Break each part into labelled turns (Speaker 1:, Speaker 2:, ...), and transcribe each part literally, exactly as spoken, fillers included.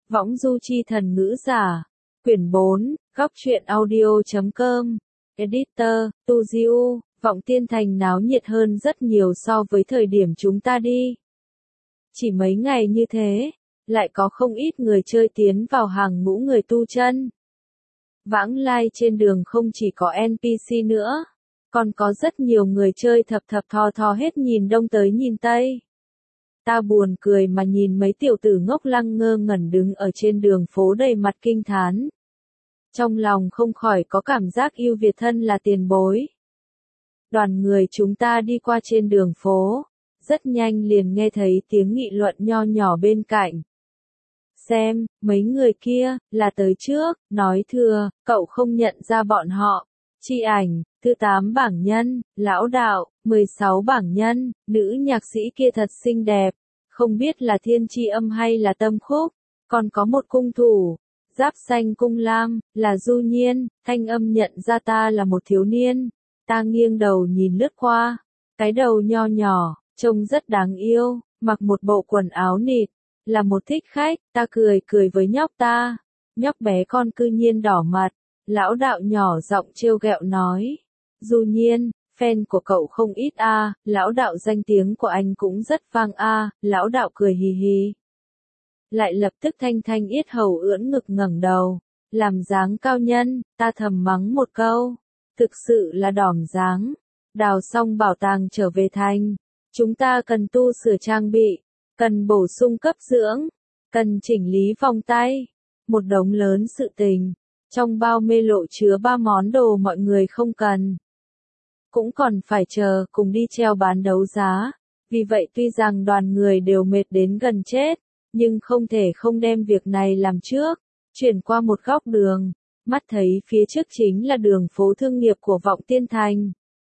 Speaker 1: Võng du chi thần ngữ giả. Quyển bốn, góc truyện audio chấm com. Editor, Tu Diu, Vọng Tiên Thành náo nhiệt hơn rất nhiều so với thời điểm chúng ta đi. Chỉ mấy ngày như thế, lại có không ít người chơi tiến vào hàng ngũ người tu chân. Vãng lai trên đường không chỉ có en pê xê nữa, còn có rất nhiều người chơi thập thập thò thò hết nhìn đông tới nhìn tây. Ta buồn cười mà nhìn mấy tiểu tử ngốc lăng ngơ ngẩn đứng ở trên đường phố đầy mặt kinh thán. Trong lòng không khỏi có cảm giác yêu Việt thân là tiền bối. Đoàn người chúng ta đi qua trên đường phố, rất nhanh liền nghe thấy tiếng nghị luận nho nhỏ bên cạnh. Xem, mấy người kia, là tới trước, nói thừa, cậu không nhận ra bọn họ. Chi ảnh, thứ tám bảng nhân, lão đạo, mười sáu bảng nhân, nữ nhạc sĩ kia thật xinh đẹp, không biết là thiên chi âm hay là tâm khúc, còn có một cung thủ, giáp xanh cung lam, là Du Nhiên, thanh âm nhận ra ta là một thiếu niên, ta nghiêng đầu nhìn lướt qua, cái đầu nho nhỏ, trông rất đáng yêu, mặc một bộ quần áo nịt, là một thích khách, ta cười cười với nhóc ta, nhóc bé con cư nhiên đỏ mặt. Lão đạo nhỏ giọng trêu ghẹo nói, Du Nhiên, fan của cậu không ít a, à, lão đạo danh tiếng của anh cũng rất vang a, à, lão đạo cười hì hì. Lại lập tức thanh thanh yết hầu ưỡn ngực ngẩng đầu, làm dáng cao nhân, ta thầm mắng một câu, thực sự là đỏm dáng. Đào xong bảo tàng trở về thành, chúng ta cần tu sửa trang bị, cần bổ sung cấp dưỡng, cần chỉnh lý vòng tay, một đống lớn sự tình. Trong bao mê lộ chứa ba món đồ mọi người không cần. Cũng còn phải chờ cùng đi treo bán đấu giá. Vì vậy tuy rằng đoàn người đều mệt đến gần chết, nhưng không thể không đem việc này làm trước. Chuyển qua một góc đường, mắt thấy phía trước chính là đường phố thương nghiệp của Vọng Tiên Thành.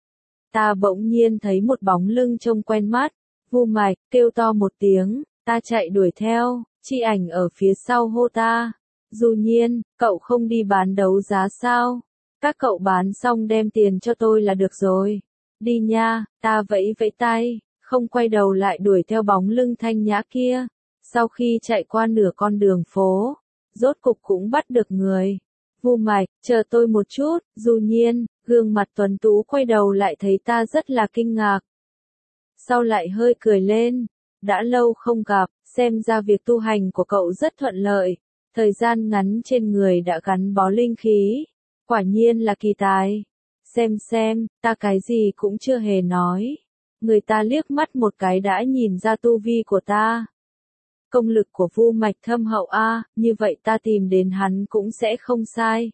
Speaker 1: Ta bỗng nhiên thấy một bóng lưng trông quen mắt, Vu Mạch, kêu to một tiếng, ta chạy đuổi theo, Chi ảnh ở phía sau hô ta. Du Nhiên, cậu không đi bán đấu giá sao? Các cậu bán xong đem tiền cho tôi là được rồi. Đi nha, ta vẫy vẫy tay, không quay đầu lại đuổi theo bóng lưng thanh nhã kia. Sau khi chạy qua nửa con đường phố, rốt cục cũng bắt được người. Vu Mạch, chờ tôi một chút, Du Nhiên, gương mặt tuấn tú quay đầu lại thấy ta rất là kinh ngạc. Sau lại hơi cười lên, đã lâu không gặp, xem ra việc tu hành của cậu rất thuận lợi. Thời gian ngắn trên người đã gắn bó linh khí, quả nhiên là kỳ tài. Xem xem, ta cái gì cũng chưa hề nói. Người ta liếc mắt một cái đã nhìn ra tu vi của ta. Công lực của Vu Mạch thâm hậu a, như vậy ta tìm đến hắn cũng sẽ không sai.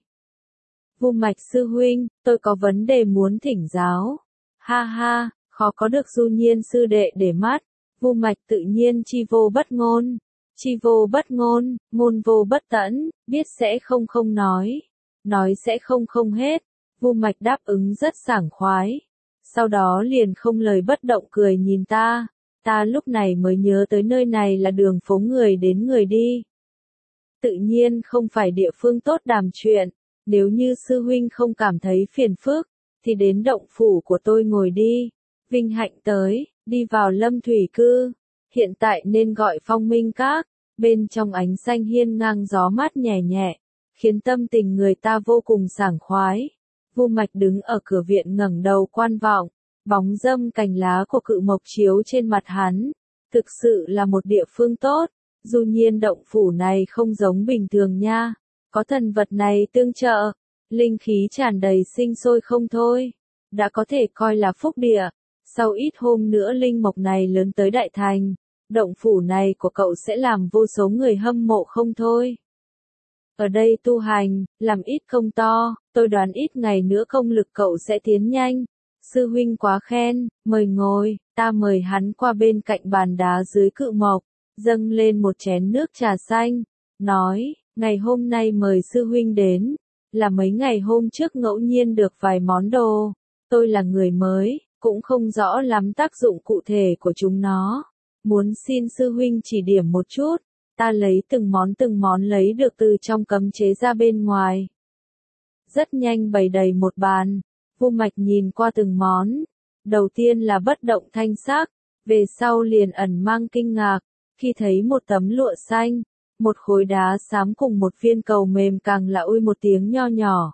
Speaker 1: Vu Mạch sư huynh, tôi có vấn đề muốn thỉnh giáo. Ha ha, khó có được Du Nhiên sư đệ để mắt. Vu Mạch tự nhiên chi vô bất ngôn. Chi vô bất ngôn, ngôn vô bất tẫn, biết sẽ không không nói, nói sẽ không không hết. Vu Mạch đáp ứng rất sảng khoái. Sau đó liền không lời bất động cười nhìn ta. Ta lúc này mới nhớ tới nơi này là đường phố người đến người đi. Tự nhiên không phải địa phương tốt đàm chuyện. Nếu như sư huynh không cảm thấy phiền phức, thì đến động phủ của tôi ngồi đi. Vinh hạnh tới, đi vào Lâm Thủy Cư. Hiện tại nên gọi Phong Minh Các. Bên trong ánh xanh hiên ngang gió mát nhẹ nhẹ, khiến tâm tình người ta vô cùng sảng khoái. Vu Mạch đứng ở cửa viện ngẩng đầu quan vọng, bóng râm cành lá của cự mộc chiếu trên mặt hắn. Thực sự là một địa phương tốt. Du Nhiên động phủ này không giống bình thường nha. Có thần vật này tương trợ, linh khí tràn đầy sinh sôi không thôi. Đã có thể coi là phúc địa. Sau ít hôm nữa linh mộc này lớn tới đại thành. Động phủ này của cậu sẽ làm vô số người hâm mộ không thôi. Ở đây tu hành, làm ít công to, tôi đoán ít ngày nữa công lực cậu sẽ tiến nhanh. Sư huynh quá khen, mời ngồi, ta mời hắn qua bên cạnh bàn đá dưới cự mộc, dâng lên một chén nước trà xanh, nói, ngày hôm nay mời sư huynh đến, là mấy ngày hôm trước ngẫu nhiên được vài món đồ, tôi là người mới, cũng không rõ lắm tác dụng cụ thể của chúng nó. Muốn xin sư huynh chỉ điểm một chút, ta lấy từng món từng món lấy được từ trong cấm chế ra bên ngoài. Rất nhanh bày đầy một bàn, Vu Mạch nhìn qua từng món. Đầu tiên là bất động thanh sắc, về sau liền ẩn mang kinh ngạc, khi thấy một tấm lụa xanh, Một khối đá xám cùng một viên cầu mềm càng là ui một tiếng nho nhỏ.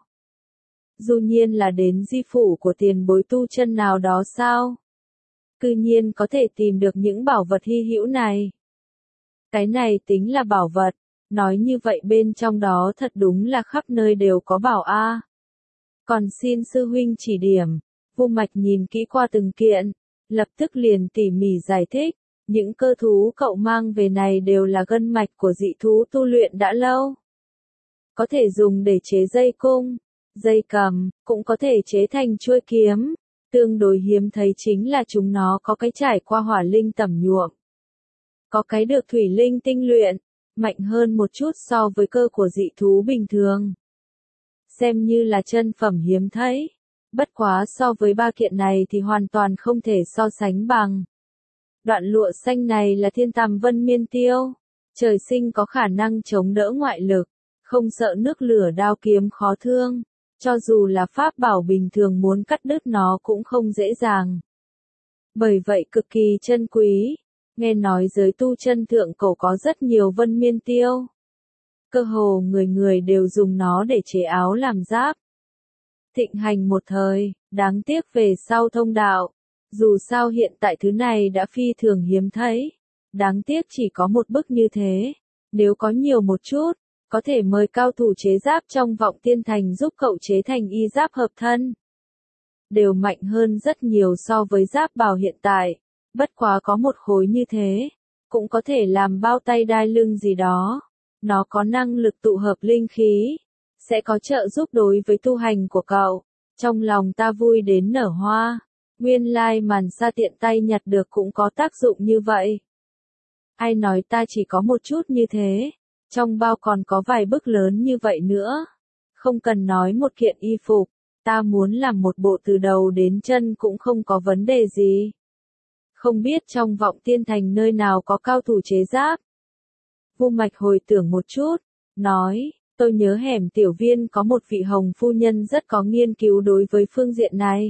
Speaker 1: Du nhiên là đến di phủ của tiền bối tu chân nào đó sao? Cư nhiên có thể tìm được những bảo vật hy hữu này. Cái này tính là bảo vật, nói như vậy bên trong đó thật đúng là khắp nơi đều có bảo a. Còn xin sư huynh chỉ điểm. Vu Mạch nhìn kỹ qua từng kiện, lập tức liền tỉ mỉ giải thích, những cơ thú cậu mang về này đều là gân mạch của dị thú tu luyện đã lâu. Có thể dùng để chế dây cung, dây cầm, cũng có thể chế thành chuôi kiếm. Tương đối hiếm thấy chính là chúng nó có cái trải qua hỏa linh tẩm nhuộm. Có cái được thủy linh tinh luyện, mạnh hơn một chút so với cơ của dị thú bình thường. Xem như là chân phẩm hiếm thấy. Bất quá so với ba kiện này thì hoàn toàn không thể so sánh bằng. Đoạn lụa xanh này là thiên tàm vân miên tiêu. Trời sinh có khả năng chống đỡ ngoại lực, không sợ nước lửa đao kiếm khó thương. Cho dù là pháp bảo bình thường muốn cắt đứt nó cũng không dễ dàng. Bởi vậy cực kỳ chân quý. Nghe nói giới tu chân thượng cổ có rất nhiều vân miên tiêu. Cơ hồ người người đều dùng nó để chế áo làm giáp. Thịnh hành một thời, đáng tiếc về sau thông đạo. Dù sao hiện tại thứ này đã phi thường hiếm thấy. Đáng tiếc chỉ có một bức như thế. Nếu có nhiều một chút, có thể mời cao thủ chế giáp trong vọng tiên thành giúp cậu chế thành y giáp hợp thân. Đều mạnh hơn rất nhiều so với giáp bào hiện tại. Bất quá có một khối như thế, cũng có thể làm bao tay đai lưng gì đó. Nó có năng lực tụ hợp linh khí, sẽ có trợ giúp đối với tu hành của cậu. Trong lòng ta vui đến nở hoa. Nguyên lai màn sa tiện tay nhặt được cũng có tác dụng như vậy. Ai nói ta chỉ có một chút như thế, trong bao còn có vài bức lớn như vậy nữa. Không cần nói một kiện y phục, ta muốn làm một bộ từ đầu đến chân cũng không có vấn đề gì. Không biết trong vọng tiên thành nơi nào có cao thủ chế giáp. Vu Mạch hồi tưởng một chút, nói, tôi nhớ hẻm tiểu viên có một vị hồng phu nhân rất có nghiên cứu đối với phương diện này.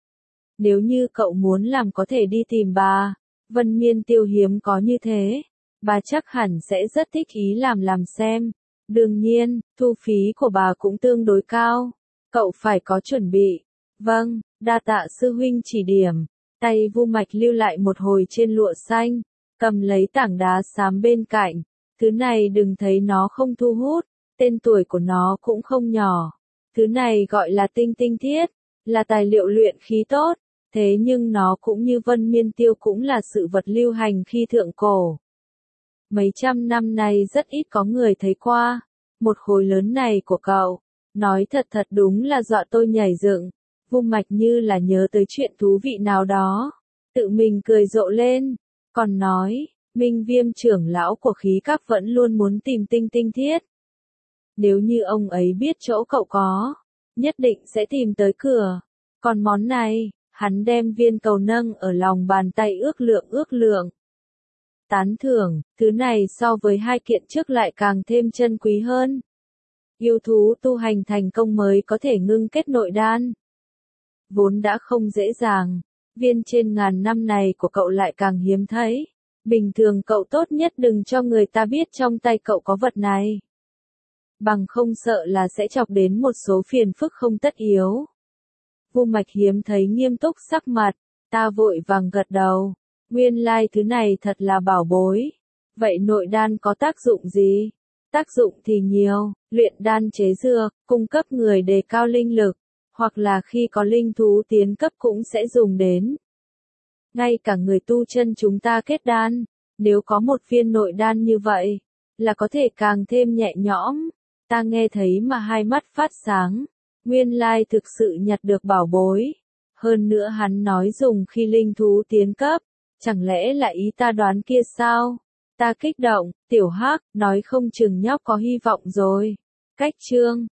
Speaker 1: Nếu như cậu muốn làm có thể đi tìm bà, Vân Miên Tiêu hiếm có như thế, bà chắc hẳn sẽ rất thích ý làm làm xem. Đương nhiên, thu phí của bà cũng tương đối cao, cậu phải có chuẩn bị. Vâng, đa tạ sư huynh chỉ điểm. Tay Vu Mạch lưu lại một hồi trên lụa xanh, cầm lấy tảng đá xám bên cạnh. Thứ này đừng thấy nó không thu hút, tên tuổi của nó cũng không nhỏ. Thứ này gọi là tinh tinh thiết, là tài liệu luyện khí tốt, thế nhưng nó cũng như Vân Miên Tiêu cũng là sự vật lưu hành khi thượng cổ. Mấy trăm năm nay rất ít có người thấy qua, một khối lớn này của cậu, nói thật thật đúng là dọa tôi nhảy dựng. Vu Mạch như là nhớ tới chuyện thú vị nào đó, tự mình cười rộ lên, còn nói, Minh Viêm trưởng lão của khí các vẫn luôn muốn tìm tinh tinh thiết. Nếu như ông ấy biết chỗ cậu có, nhất định sẽ tìm tới cửa. Còn món này, hắn đem viên cầu nâng ở lòng bàn tay ước lượng ước lượng. Tán thưởng, thứ này so với hai kiện trước lại càng thêm chân quý hơn. Yêu thú tu hành thành công mới có thể ngưng kết nội đan. Vốn đã không dễ dàng, viên trên ngàn năm này của cậu lại càng hiếm thấy. Bình thường cậu tốt nhất đừng cho người ta biết trong tay cậu có vật này. Bằng không sợ là sẽ chọc đến một số phiền phức không tất yếu. Vu Mạch hiếm thấy nghiêm túc sắc mặt, ta vội vàng gật đầu. Nguyên lai thứ này thật là bảo bối. Vậy nội đan có tác dụng gì? Tác dụng thì nhiều, luyện đan chế dược, cung cấp người đề cao linh lực, hoặc là khi có linh thú tiến cấp cũng sẽ dùng đến. Ngay cả người tu chân chúng ta kết đan, nếu có một viên nội đan như vậy, là có thể càng thêm nhẹ nhõm. Ta nghe thấy mà hai mắt phát sáng, nguyên lai thực sự nhặt được bảo bối. Hơn nữa hắn nói dùng khi linh thú tiến cấp, chẳng lẽ là ý ta đoán kia sao? Ta kích động, tiểu hắc, nói không chừng nhóc có hy vọng rồi. Cách chương